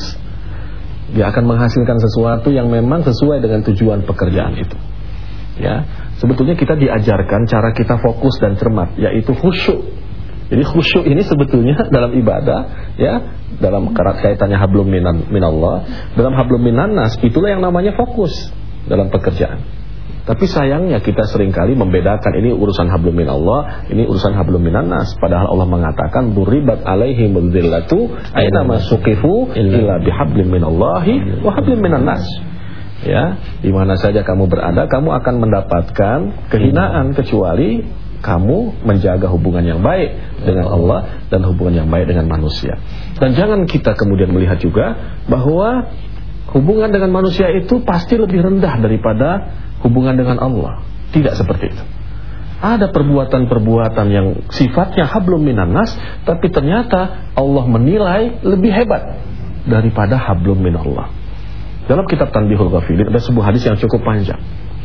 Dia akan menghasilkan sesuatu yang memang sesuai dengan tujuan pekerjaan itu. Ya, sebetulnya kita diajarkan cara kita fokus dan cermat, yaitu khusyuk. Jadi khusyuk ini sebetulnya dalam ibadah, ya, dalam kaitannya hablum minan minallah, dalam hablum minannas, itulah yang namanya fokus dalam pekerjaan. Tapi sayangnya kita seringkali membedakan ini urusan hablum minallah, ini urusan hablum minannas. Padahal Allah mengatakan duribat alaihimul dzillatu aina masuqifu illa bihablin minallahi wa hablin minannas. Ya, di mana saja kamu berada, kamu akan mendapatkan kehinaan kecuali kamu menjaga hubungan yang baik dengan Allah dan hubungan yang baik dengan manusia. Dan jangan kita kemudian melihat juga bahwa hubungan dengan manusia itu pasti lebih rendah daripada hubungan dengan Allah. Tidak seperti itu. Ada perbuatan-perbuatan yang sifatnya hablum minannas, tapi ternyata Allah menilai lebih hebat daripada hablum minallah. Dalam kitab Tanbihul Ghafilin ada sebuah hadis yang cukup panjang.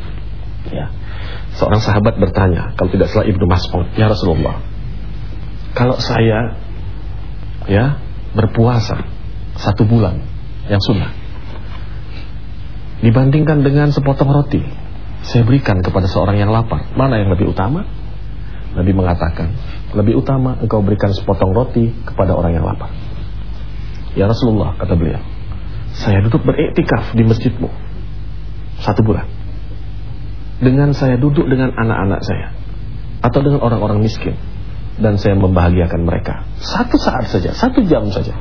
Ya. Seorang sahabat bertanya, kalau tidak salah Ibnu Mas'ud, "Ya Rasulullah, kalau saya ya berpuasa satu bulan yang sunnah dibandingkan dengan sepotong roti saya berikan kepada seorang yang lapar, mana yang lebih utama?" Nabi mengatakan, lebih utama engkau berikan sepotong roti kepada orang yang lapar. Ya Rasulullah, kata beliau, saya duduk beriktikaf di masjidmu satu bulan, dengan saya duduk dengan anak-anak saya atau dengan orang-orang miskin, dan saya membahagiakan mereka satu saat saja, satu jam saja,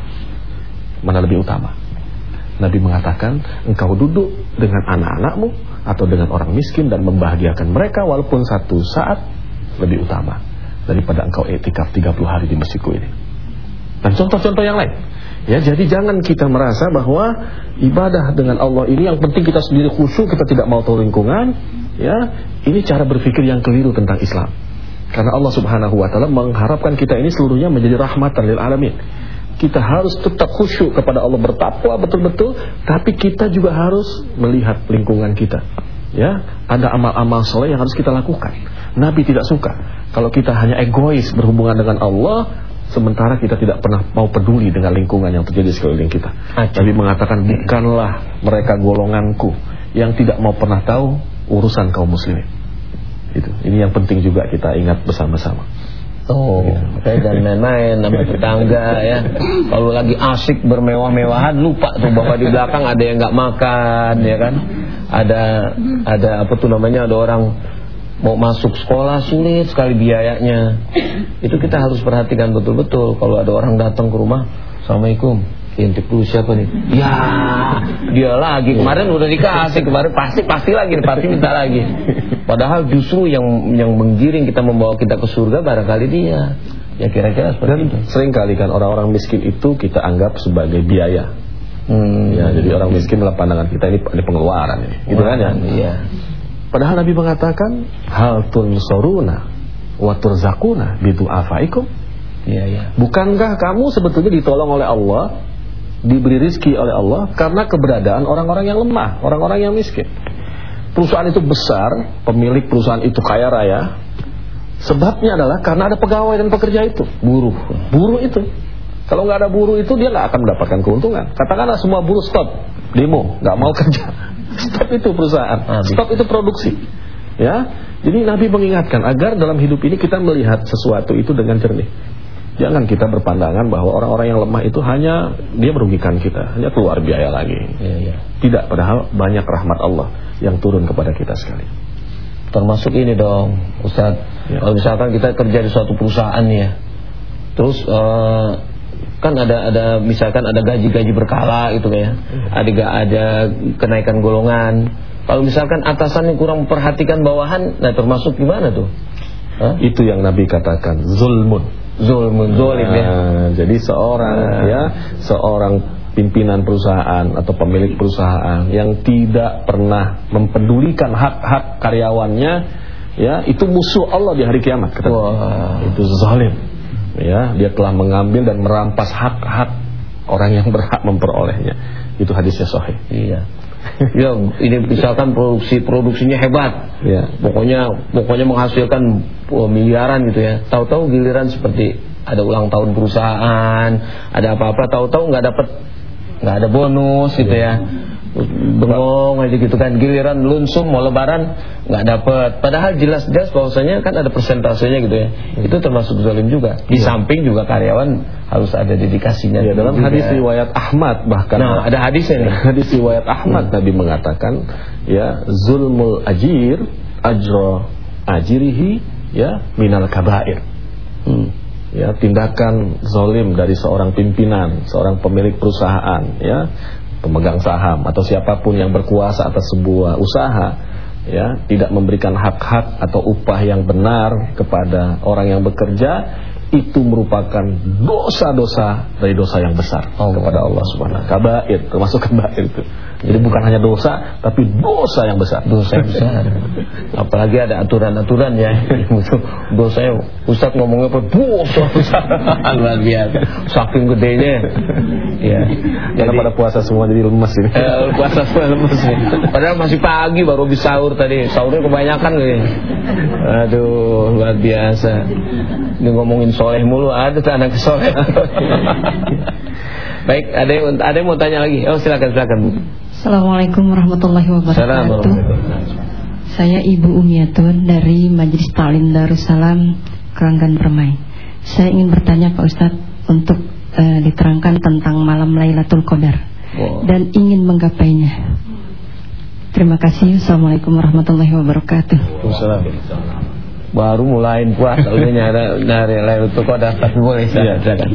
mana lebih utama? Nabi mengatakan, engkau duduk dengan anak-anakmu atau dengan orang miskin dan membahagiakan mereka walaupun satu saat, lebih utama daripada engkau iktikaf tiga puluh hari di masjidku ini. Dan contoh-contoh yang lain. Ya, jadi jangan kita merasa bahwa ibadah dengan Allah ini yang penting kita sendiri khusyuk, kita tidak mau tahu lingkungan. Ya, ini cara berpikir yang keliru tentang Islam. Karena Allah Subhanahu wa taala mengharapkan kita ini seluruhnya menjadi rahmatan lil alamin. Kita harus tetap khusyuk kepada Allah, bertakwa betul-betul, tapi kita juga harus melihat lingkungan kita. Ya, ada amal-amal soleh yang harus kita lakukan. Nabi tidak suka kalau kita hanya egois berhubungan dengan Allah, sementara kita tidak pernah mau peduli dengan lingkungan yang terjadi sekeliling kita. Nabi mengatakan, bukanlah mereka golonganku yang tidak mau pernah tahu urusan kaum muslimin. Itu, ini yang penting juga kita ingat bersama-sama. Oh, saya jangan main-main sama tetangga ya. Kalau lagi asik bermewah-mewahan, lupa tuh bahwa di belakang ada yang nggak makan, ya kan? Ada ada apa tuh namanya? Ada orang mau masuk sekolah sulit sekali biayanya. Itu kita harus perhatikan betul-betul. Kalau ada orang datang ke rumah, Assalamualaikum, intip dulu siapa nih? Ya, dia lagi, kemarin udah dikasih, kemarin pasti pasti lagi, pasti minta lagi. Padahal justru yang yang menggiring kita, membawa kita ke surga barangkali dia. Ya kira-kira seperti Dan itu. seringkali kan orang-orang miskin itu kita anggap sebagai biaya. Hmm. Ya, jadi orang miskin dalam pandangan kita ini, ini pengeluaran ini. Gitu kan ya? Iya. Padahal Nabi mengatakan, hal tunsuruna wa turzaquna bidu'afaikum. Iya, iya. Bukankah kamu sebetulnya ditolong oleh Allah, diberi rizki oleh Allah karena keberadaan orang-orang yang lemah, orang-orang yang miskin. Perusahaan itu besar, pemilik perusahaan itu kaya raya. Sebabnya adalah karena ada pegawai dan pekerja itu, buruh. Buruh itu, kalau nggak ada buruh itu dia nggak akan mendapatkan keuntungan. Katakanlah semua buruh stop, demo, nggak mau kerja, stop itu perusahaan, stop itu produksi. Ya, jadi Nabi mengingatkan agar dalam hidup ini kita melihat sesuatu itu dengan jernih. Jangan kita berpandangan bahwa orang-orang yang lemah itu hanya dia merugikan kita, hanya keluar biaya lagi. Ya, ya. Tidak, padahal banyak rahmat Allah yang turun kepada kita sekali. Termasuk ini dong, Ustaz. Ya. Kalau misalkan kita kerja di suatu perusahaan ya, terus uh, kan ada ada misalkan ada gaji-gaji berkala gitu ya, ada ada kenaikan golongan. Kalau misalkan atasan yang kurang memperhatikan bawahan, nah termasuk gimana tuh? Hah? Itu yang Nabi katakan zulmun. Zulmun, zolim ya. Nah, jadi seorang nah. ya, seorang pimpinan perusahaan atau pemilik perusahaan yang tidak pernah mempedulikan hak-hak karyawannya, ya, itu musuh Allah di hari kiamat. Kata wow. Itu zalim. Ya, dia telah mengambil dan merampas hak-hak orang yang berhak memperolehnya. Itu hadisnya sahih. Iya. Ya, ini misalkan produksi produksinya hebat, ya, pokoknya pokoknya menghasilkan miliaran gitu ya. Tahu-tahu giliran seperti ada ulang tahun perusahaan, ada apa-apa, tahu-tahu nggak dapat, nggak ada bonus gitu ya. Bengong aja gitu kan, giliran lunsum mau lebaran nggak dapat. Padahal jelas-jelas bahwasanya kan ada persentasenya gitu ya. Itu termasuk zalim juga. Di ya. Samping juga karyawan harus ada dedikasinya. Ya, dalam juga. Hadis riwayat Ahmad bahkan. Nah, ada hadisnya nih. Hadis riwayat Ahmad hmm. Nabi mengatakan, ya, zulmul ajir ajra ajirihi ya minal kabair. Hmm. Ya, tindakan zalim dari seorang pimpinan, seorang pemilik perusahaan, ya, pemegang saham atau siapapun yang berkuasa atas sebuah usaha, ya, tidak memberikan hak-hak atau upah yang benar kepada orang yang bekerja, itu merupakan dosa-dosa dari dosa yang besar oh, kepada Allah Subhanahu wa taala. Kabair, termasuk kabair itu. Jadi bukan hanya dosa, tapi dosa yang besar. Dosa yang besar. Apalagi ada aturan-aturan ya. Dosanya, Ustaz ngomongnya apa? Dosa besar. Luar biasa. Saking gedenya. Ya. Karena pada puasa semua jadi lemes ini. Eh, puasa semua lemes nih. Padahal masih pagi baru habis sahur tadi. Sahurnya kebanyakan kali. Aduh, luar biasa. Ini ngomongin soleh mulu, ada tuh anak soleh. Baik, ada yang, ada yang mau tanya lagi? Oh, silakan silakan Bu. Assalamualaikum warahmatullahi wabarakatuh. Saya Ibu Umiatun dari Majelis Ta'lim Darussalam Keranggan Permai. Saya ingin bertanya Pak Ustadz untuk uh, diterangkan tentang malam Lailatul Qadar wow. dan ingin menggapainya. Terima kasih. Assalamualaikum warahmatullahi wabarakatuh. Waalaikumsalam. Baru mulai puasa udah nyari nyari Lailatul Qadar, tapi boleh saya silakan.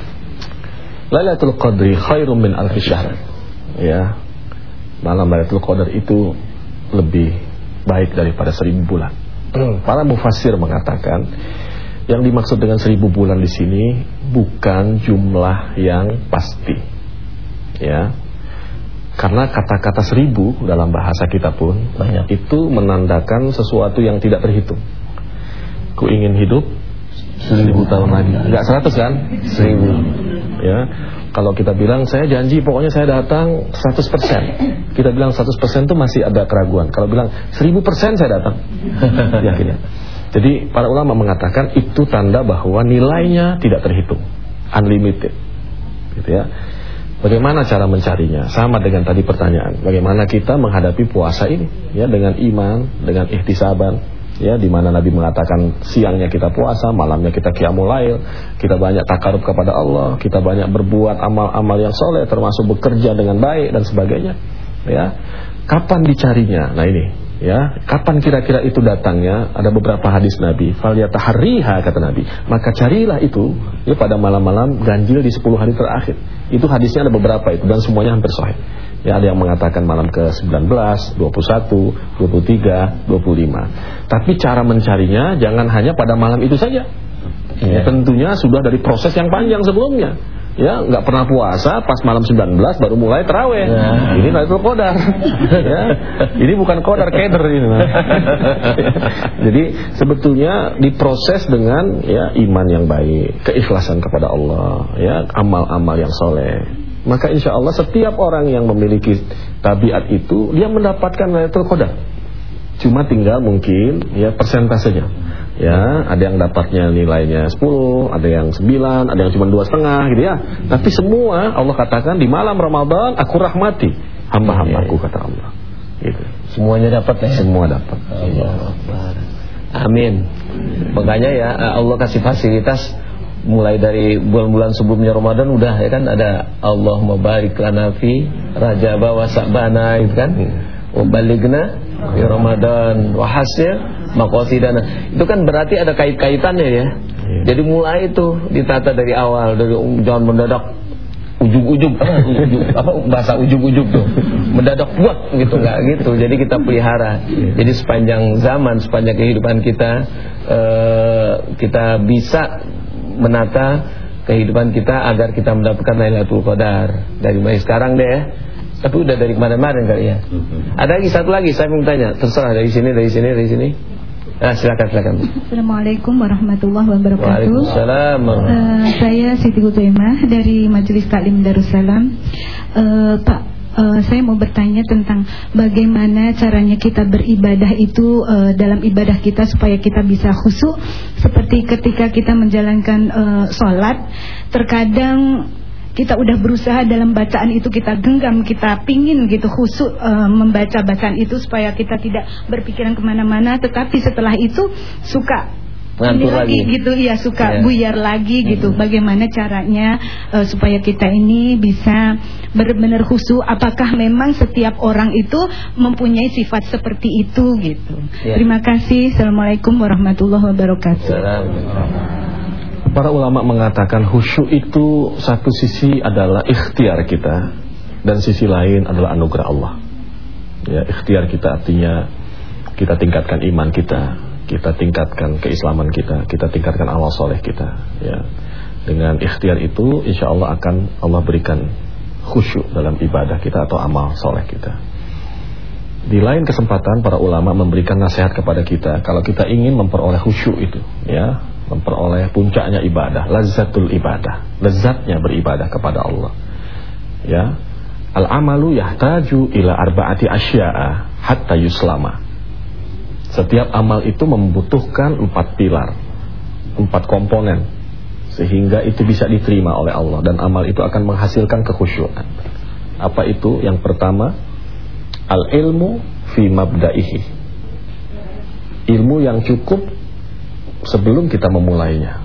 Lailatul Qadri khairum min alfi syahr. Ya. Malam Lailatul Qadar itu lebih baik daripada seribu bulan. Para mufassir mengatakan yang dimaksud dengan seribu bulan di sini bukan jumlah yang pasti. Ya. Karena kata-kata seribu dalam bahasa kita pun banyak itu menandakan sesuatu yang tidak terhitung. Ku ingin hidup seribu tahun lagi. Enggak seratus kan? Seribu. Ya. Kalau kita bilang saya janji pokoknya saya datang seratus persen, kita bilang seratus persen itu masih ada keraguan. Kalau bilang seribu persen saya datang, yakin ya. Jadi para ulama mengatakan itu tanda bahwa nilainya tidak terhitung, unlimited, gitu ya. Bagaimana cara mencarinya? Sama dengan tadi pertanyaan, bagaimana kita menghadapi puasa ini, ya, dengan iman, dengan ihtisaban. Ya, di mana Nabi mengatakan siangnya kita puasa, malamnya kita qiyamul lail, kita banyak takarub kepada Allah, kita banyak berbuat amal-amal yang soleh, termasuk bekerja dengan baik dan sebagainya. Ya, kapan dicarinya? Nah ini, ya, kapan kira-kira itu datangnya? Ada beberapa hadis Nabi. Falyatahriha kata Nabi. Maka carilah itu, ya, pada malam-malam ganjil di sepuluh hari terakhir. Itu hadisnya ada beberapa itu dan semuanya hampir sahih. Ya, ada yang mengatakan malam ke sembilan belas, dua puluh satu, dua puluh tiga, dua puluh lima. Tapi cara mencarinya jangan hanya pada malam itu saja. Ya, tentunya sudah dari proses yang panjang sebelumnya. Ya, nggak pernah puasa, pas malam sembilan belas baru mulai tarawih. Ya. Ini Lailatul Qadar. Ya. Ini bukan Qadar keder ini. Jadi sebetulnya diproses dengan, ya, iman yang baik, keikhlasan kepada Allah, ya, amal-amal yang soleh. Maka insya Allah setiap orang yang memiliki tabiat itu dia mendapatkan Lailatul Qadar. Cuma tinggal mungkin, ya, persentasenya. Ya, ada yang dapatnya nilainya sepuluh, ada yang sembilan, ada yang cuma dua setengah gitu ya. Tapi semua Allah katakan di malam Ramadan aku rahmati hamba-hambaku, kata Allah. Gitu. Semuanya dapat ya. Semua dapat. Ya. Amin. Makanya ya Allah kasih fasilitas mulai dari bulan-bulan sebelumnya Ramadan udah, ya kan, ada Allahumma barik lana fi Rajab wa Sa'bana, itu kan. Wa baligna fi Ramadan wa hasir maqasidana. Itu kan berarti ada kait-kaitannya ya. Jadi mulai itu ditata dari awal, dari jangan mendadak ujug-ujug, ujug, apa bahasa ujug-ujug tuh. Mendadak buat gitu, enggak gitu. Jadi kita pelihara. Jadi sepanjang zaman, sepanjang kehidupan kita, eh, kita bisa menata kehidupan kita agar kita mendapatkan Lailatul Qadar. Dari mulai sekarang deh ya. Tapi udah dari kemarin-kemarin kali ya. Ada lagi satu lagi saya mau tanya, terserah dari sini, dari sini, dari sini. Nah, silakan, silakan. Assalamualaikum warahmatullahi wabarakatuh. Waalaikumsalam. Uh, saya Siti Kutuimah dari Majelis Taklim Darussalam. Uh, Pak, uh, saya mau bertanya tentang bagaimana caranya kita beribadah itu uh, dalam ibadah kita supaya kita bisa khusyuk. Seperti ketika kita menjalankan uh, sholat, terkadang kita udah berusaha dalam bacaan itu, kita genggam, kita pingin gitu khusyuk e, membaca bacaan itu supaya kita tidak berpikiran kemana-mana. Tetapi setelah itu suka ngantuk lagi, lagi gitu, ya suka yeah. buyar lagi gitu. Mm-hmm. Bagaimana caranya e, supaya kita ini bisa benar-benar khusyuk? Apakah memang setiap orang itu mempunyai sifat seperti itu gitu? Yeah. Terima kasih. Assalamualaikum warahmatullahi wabarakatuh. Para ulama mengatakan khusyuk itu satu sisi adalah ikhtiar kita dan sisi lain adalah anugerah Allah. Ya, ikhtiar kita artinya kita tingkatkan iman kita, kita tingkatkan keislaman kita, kita tingkatkan amal soleh kita. Ya, dengan ikhtiar itu insya Allah akan Allah berikan khusyuk dalam ibadah kita atau amal soleh kita. Di lain kesempatan para ulama memberikan nasihat kepada kita kalau kita ingin memperoleh khusyuk itu, ya, memperoleh puncaknya ibadah, lazzatul ibadah, lezatnya beribadah kepada Allah. Ya, al-amalu yahtaju ila arba'ati asya'a hatta yuslama. Setiap amal itu membutuhkan empat pilar, empat komponen, sehingga itu bisa diterima oleh Allah dan amal itu akan menghasilkan kekhusyuan. Apa itu? Yang pertama, al-ilmu fi mabda'ihi. Ilmu yang cukup sebelum kita memulainya.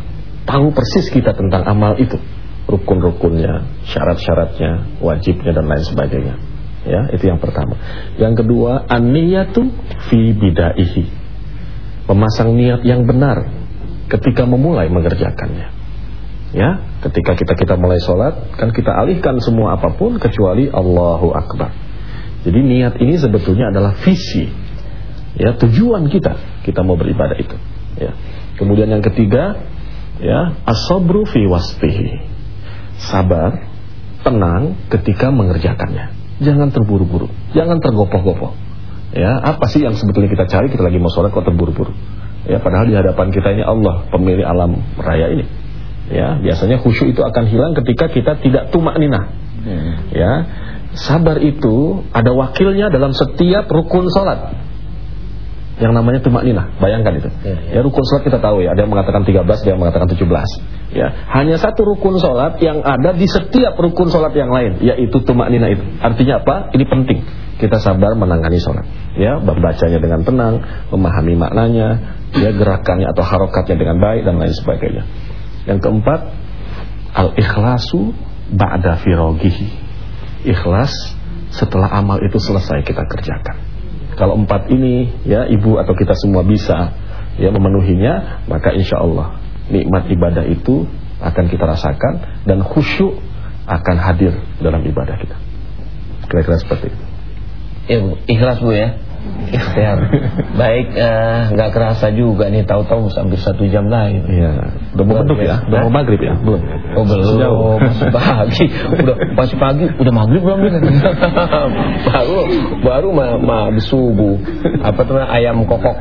tahu persis kita tentang amal itu, rukun-rukunnya, syarat-syaratnya, wajibnya dan lain sebagainya. Ya, itu yang pertama. Yang kedua, an-niyatu fi bidaihi. Memasang niat yang benar ketika memulai mengerjakannya. Ya, ketika kita kita mulai sholat, kan kita alihkan semua apapun kecuali Allahu Akbar. Jadi niat ini sebetulnya adalah visi, ya, tujuan kita, kita mau beribadah itu. Ya. Kemudian yang ketiga, ya, as-sabru fi wasfihi. Sabar, tenang ketika mengerjakannya. Jangan terburu-buru, jangan tergopoh-gopoh. Ya, apa sih yang sebetulnya kita cari? Kita lagi mau sholat kok terburu-buru. Ya, padahal di hadapan kita ini Allah, pemilik alam raya ini. Ya, biasanya khusyuk itu akan hilang ketika kita tidak tumakninah. Hmm. Ya, sabar itu ada wakilnya dalam setiap rukun sholat. Yang namanya tumakninah, bayangkan itu. Ya, ya. Ya, rukun sholat kita tahu ya, ada yang mengatakan tiga belas, ada yang mengatakan tujuh belas. Ya, hanya satu rukun sholat yang ada di setiap rukun sholat yang lain, yaitu tumakninah itu. Artinya apa? Ini penting. Kita sabar menangani sholat. Ya, membacanya dengan tenang, memahami maknanya, ya, gerakannya atau harokatnya dengan baik dan lain sebagainya. Yang keempat, al-ikhlasu ba'da firaghihi. Ikhlas setelah amal itu selesai kita kerjakan. Kalau empat ini, ya, ibu atau kita semua bisa, ya, memenuhinya, maka insya Allah nikmat ibadah itu akan kita rasakan dan khusyuk akan hadir dalam ibadah kita. Kira-kira seperti itu. Ya, Bu, ikhlas Bu ya. Ikhtiar. Baik, nggak uh, kerasa juga nih, tahu-tahu hampir satu jam lagi. Iya. Udah mau beduk ya? Udah mau maghrib ya? Belum. Oh belum. Masih pagi. Udah masih pagi. Udah maghrib belum nih? baru baru ma, ma subuh. Apa tuh ayam kokok.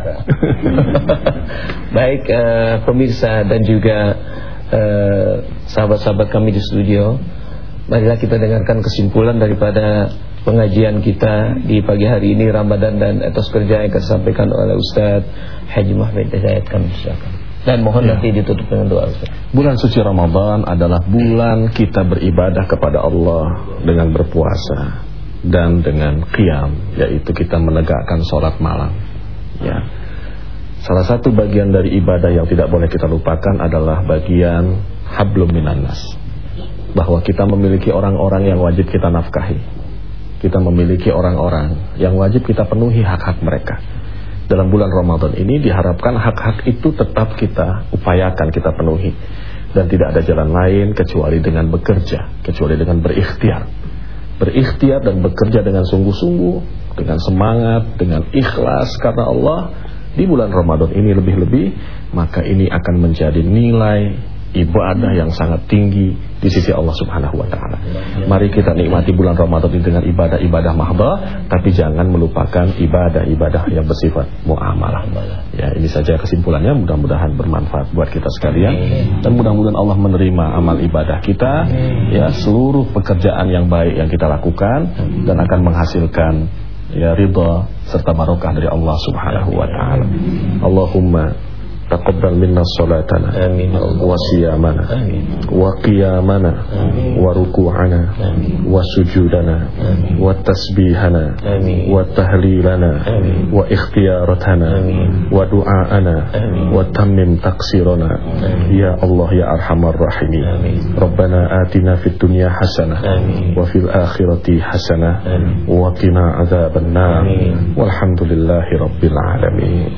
Baik, uh, pemirsa dan juga sahabat-sahabat uh, kami di studio, marilah kita dengarkan kesimpulan daripada pengajian kita di pagi hari ini, Ramadan dan etos kerja yang akan disampaikan oleh Ustaz Haji Muhammad Hidayat. Kami silakan. Dan mohon ya, nanti ditutup dengan doa Ustaz. Bulan suci Ramadan adalah bulan kita beribadah kepada Allah dengan berpuasa dan dengan qiyam, yaitu kita menegakkan sholat malam. Ya. Salah satu bagian dari ibadah yang tidak boleh kita lupakan adalah bagian hablum minan nas. Bahwa kita memiliki orang-orang yang wajib kita nafkahi. Kita memiliki orang-orang yang wajib kita penuhi hak-hak mereka. Dalam bulan Ramadan ini diharapkan hak-hak itu tetap kita upayakan, kita penuhi. Dan tidak ada jalan lain kecuali dengan bekerja, kecuali dengan berikhtiar. Berikhtiar dan bekerja dengan sungguh-sungguh, dengan semangat, dengan ikhlas karena Allah. Di bulan Ramadan ini lebih-lebih, maka ini akan menjadi nilai ibadah yang sangat tinggi di sisi Allah Subhanahu wa taala. Mari kita nikmati bulan Ramadan ini dengan ibadah-ibadah mahdhah, tapi jangan melupakan ibadah-ibadah yang bersifat muamalah. Ya, ini saja kesimpulannya, mudah-mudahan bermanfaat buat kita sekalian dan mudah-mudahan Allah menerima amal ibadah kita, ya, seluruh pekerjaan yang baik yang kita lakukan dan akan menghasilkan, ya, ridha serta barokah dari Allah Subhanahu wa taala. Allahumma taqabbal minna salatana wa siyamana wa qiyamana wa ruku'ana wa sujudana wa tasbihana wa tahlilana wa ikhtiyaratana wa du'aana wa tammim taqsirana ya Allah ya arhamar rahimin. Rabbana atina fid dunya hasanah wa fil akhirati hasanah wa qina adzaban nar walhamdulillahi rabbil alamin.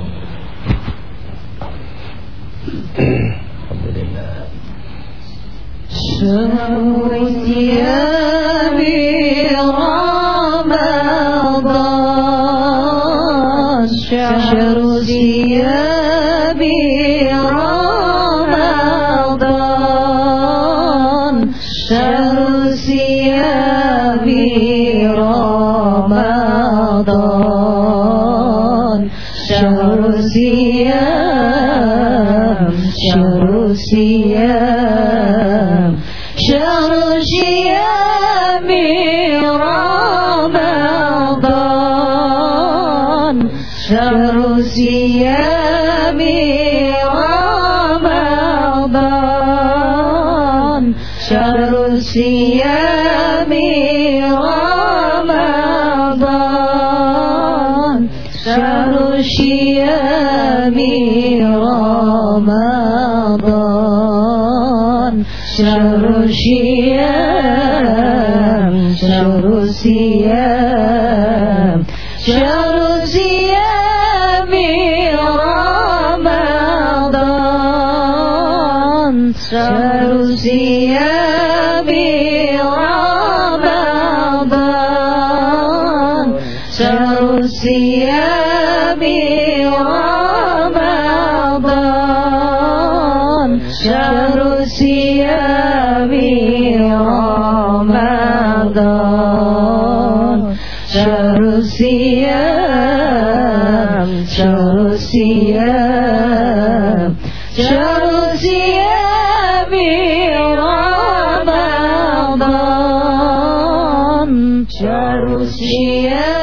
Alhamdulillah. Syahrul siyami Ramadan, syahrul siyami Ramadan, syahrul siyami Ramadan, syahrul siyami Syahrul siyam, syahrul siyami Ramadan, syahrul siyami Ramadan, syahrul siyami Ramadan, syahrul siyami Ramadan. syahrul siyam syahrul siyam syahrul siyami Ramadan syahrul siyami Ramadan syahrul siyami Ramadan syahrul siyami Ramadan syahrul siyam syahrul siyam syahrul siyami Ramadan syahrul siyam